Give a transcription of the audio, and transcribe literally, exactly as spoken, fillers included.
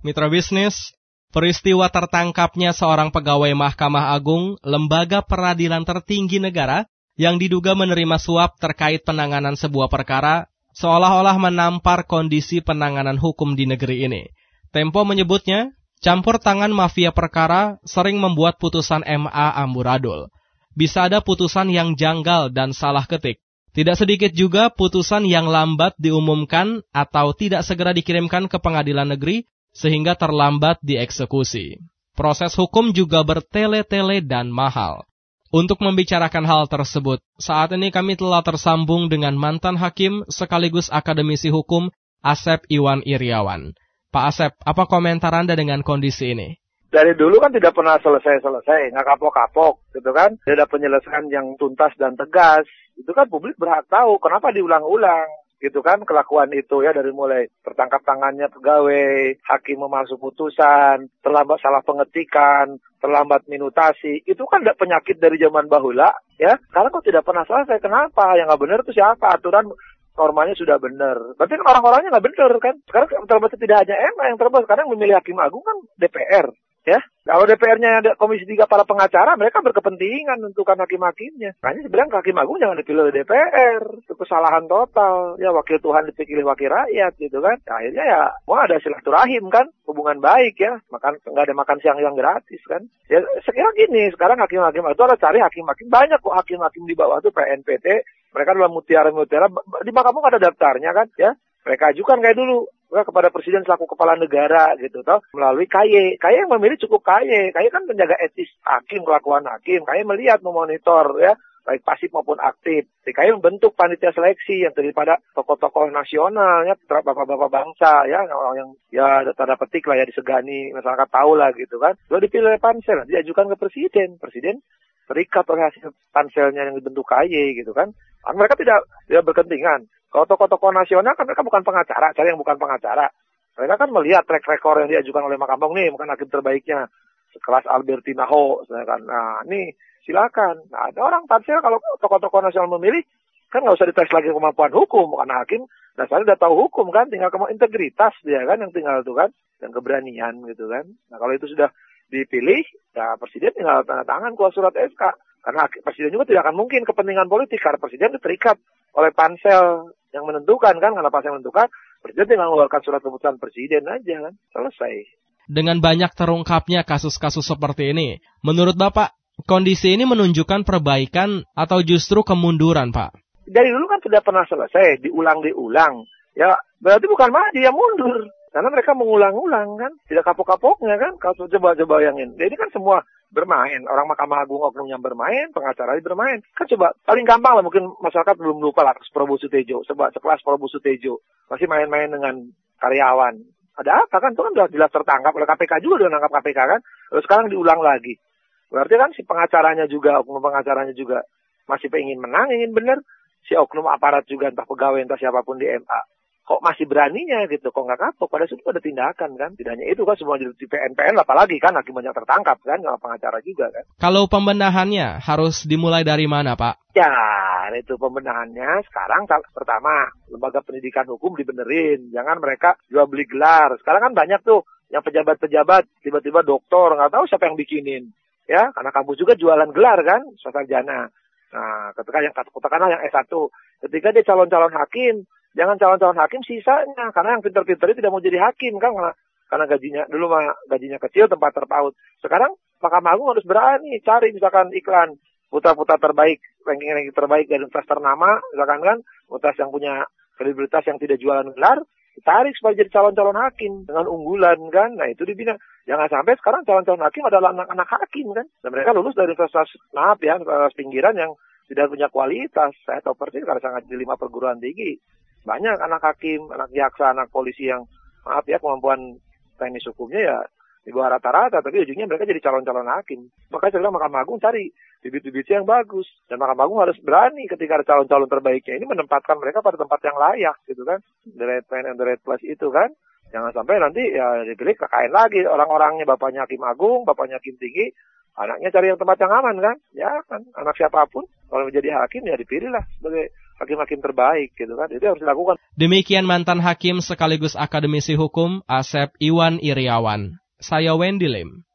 Mitra bisnis, peristiwa tertangkapnya seorang pegawai Mahkamah Agung, lembaga peradilan tertinggi negara, yang diduga menerima suap terkait penanganan sebuah perkara, seolah-olah menampar kondisi penanganan hukum di negeri ini. Tempo menyebutnya, campur tangan mafia perkara sering membuat putusan M A amburadul. Bisa ada putusan yang janggal dan salah ketik. Tidak sedikit juga putusan yang lambat diumumkan atau tidak segera dikirimkan ke pengadilan negeri sehingga terlambat dieksekusi. Proses hukum juga bertele-tele dan mahal. Untuk membicarakan hal tersebut, saat ini kami telah tersambung dengan mantan hakim sekaligus akademisi hukum Asep Iwan Iriawan. Pak Asep, apa komentar Anda dengan kondisi ini? Dari dulu kan tidak pernah selesai-selesai, nggak kapok-kapok, gitu kan. Tidak ada penyelesaian yang tuntas dan tegas. Itu kan publik berhak tahu kenapa diulang-ulang, gitu kan, kelakuan itu ya, dari mulai tertangkap tangannya pegawai, hakim memasuk putusan, terlambat salah pengetikan, terlambat minutasi. Itu kan tidak penyakit dari zaman bahula, ya. Sekarang kok tidak pernah selesai, kenapa? Yang nggak benar itu siapa? Aturan normanya sudah benar. Berarti kan orang-orangnya nggak benar kan. Sekarang terbatas tidak hanya M A yang terbatas. Sekarang memilih hakim agung kan D P R. Ya, kalau D P R-nya ada Komisi tiga para pengacara, mereka berkepentingan menentukan hakim-hakimnya. Makanya sebenarnya hakim agung jangan dipilih oleh D P R. Itu kesalahan total. Ya, wakil Tuhan dipilih wakil rakyat gitu kan. Nah, akhirnya ya, mau ada silaturahim kan, hubungan baik ya. Makan nggak ada makan siang yang gratis kan. Ya, sekira gini, sekarang hakim-hakim itu ada cari hakim-hakim. Banyak kok hakim-hakim di bawah itu P N P T. Mereka dalam mutiara-mutiara, di Mahkamah ada daftarnya kan, ya. Mereka ajukan kayak dulu kepada presiden selaku kepala negara gitu, toh melalui K Y. K Y yang memilih cukup K Y. K Y kan menjaga etis hakim, kelakuan hakim. K Y melihat, memonitor ya, baik pasif maupun aktif. K Y membentuk panitia seleksi yang terdiri pada tokoh-tokoh nasional ya, bapak-bapak bangsa ya, orang yang ya tanda petik lah ya disegani, masyarakat tahu lah gitu kan. Lalu dipilih oleh pansel, diajukan ke presiden. Presiden terikat oleh hasil panselnya yang dibentuk K Y gitu kan. Mereka tidak tidak berkepentingan. Kalau tokoh-tokoh nasional kan mereka bukan pengacara, cari yang bukan pengacara. Mereka kan melihat track record yang diajukan oleh Mahkamah Agung nih, bukan hakim terbaiknya, sekelas Albertina Ho, misalkan. Nah, ini silakan. Nah, ada orang pansel kalau tokoh-tokoh nasional memilih, kan nggak usah dites lagi kemampuan hukum, bukan hakim. Dasarnya udah tahu hukum kan, tinggal kemampuan integritas dia kan, yang tinggal itu kan, dan keberanian gitu kan. Nah, kalau itu sudah dipilih, ya presiden tinggal tanda tangan kuasa surat S K. Karena presiden juga tidak akan mungkin kepentingan politik, karena presiden terikat oleh pansel yang menentukan kan, karena pansel yang menentukan, presiden tinggal mengeluarkan surat keputusan presiden aja kan, selesai. Dengan banyak terungkapnya kasus-kasus seperti ini, menurut Bapak, kondisi ini menunjukkan perbaikan atau justru kemunduran, Pak? Dari dulu kan sudah pernah selesai, diulang-diulang. Ya, berarti bukan maju, ya mundur. Karena mereka mengulang-ulang kan, tidak kapok-kapoknya kan, kalau coba-coba bayangin. Jadi kan semua bermain, orang Mahkamah Agung oknum yang bermain, pengacara bermain. Kan coba, paling gampang lah, mungkin masyarakat belum lupa lah, Prabowo Sutejo, sebab sekelas Prabowo Sutejo, masih main-main dengan karyawan. Ada apa kan, itu kan sudah jelas tertangkap oleh K P K juga, udah nangkap K P K kan, lalu sekarang diulang lagi. Berarti kan si pengacaranya juga, oknum pengacaranya juga, masih pengen menang, ingin benar, si oknum aparat juga, entah pegawai, entah siapapun di M A. Kok masih beraninya gitu, kok nggak kapok, pada situ ada tindakan kan, tidak hanya itu kan, semua jadi di P N P N, apalagi kan, hakim banyak tertangkap kan, nggak pengacara juga kan. Kalau pembenahannya harus dimulai dari mana, Pak? Ya, itu pembenahannya sekarang, pertama, lembaga pendidikan hukum dibenerin, jangan mereka jual beli gelar, sekarang kan banyak tuh, yang pejabat-pejabat, tiba-tiba doktor, nggak tahu siapa yang bikinin, ya, karena kampus juga jualan gelar kan, sarjana. Nah, ketika yang katakanlah yang S satu, ketika dia calon-calon hakim, jangan calon-calon hakim sisanya, karena yang pintar-pintar itu tidak mau jadi hakim kan, karena, karena gajinya dulu mah gajinya kecil, tempat terpaut. Sekarang Mahkamah Agung harus berani cari misalkan iklan putra-putra terbaik, ranking-ranking terbaik dari universitas ternama, misalkan kan, universitas yang punya kredibilitas yang tidak jualan gelar, ditarik supaya jadi calon-calon hakim dengan unggulan kan. Nah, itu dibina. Jangan sampai sekarang calon-calon hakim adalah anak-anak hakim kan. Dan mereka lulus dari universitas maaf ya, universitas pinggiran yang tidak punya kualitas. Saya tahu persis karena sangat di lima perguruan tinggi. Banyak anak hakim, anak jaksa, anak polisi yang maaf ya, kemampuan teknis hukumnya ya di bawah rata-rata, tapi ujungnya mereka jadi calon-calon hakim. Makanya saya bilang Mahkamah Agung cari bibit-bibit yang bagus. Dan Mahkamah Agung harus berani ketika ada calon-calon terbaiknya ini menempatkan mereka pada tempat yang layak gitu kan. The right man and the right place itu kan. Jangan sampai nanti ya dipilih K K N lagi orang-orangnya, bapaknya hakim agung, bapaknya hakim tinggi, anaknya cari yang tempat yang aman kan. Ya kan, anak siapapun kalau menjadi hakim ya dipilih lah sebagai hakim-hakim terbaik gitu kan. Itu harus dilakukan. Demikian mantan hakim sekaligus akademisi hukum Asep Iwan Iriawan. Saya Wendy Lim.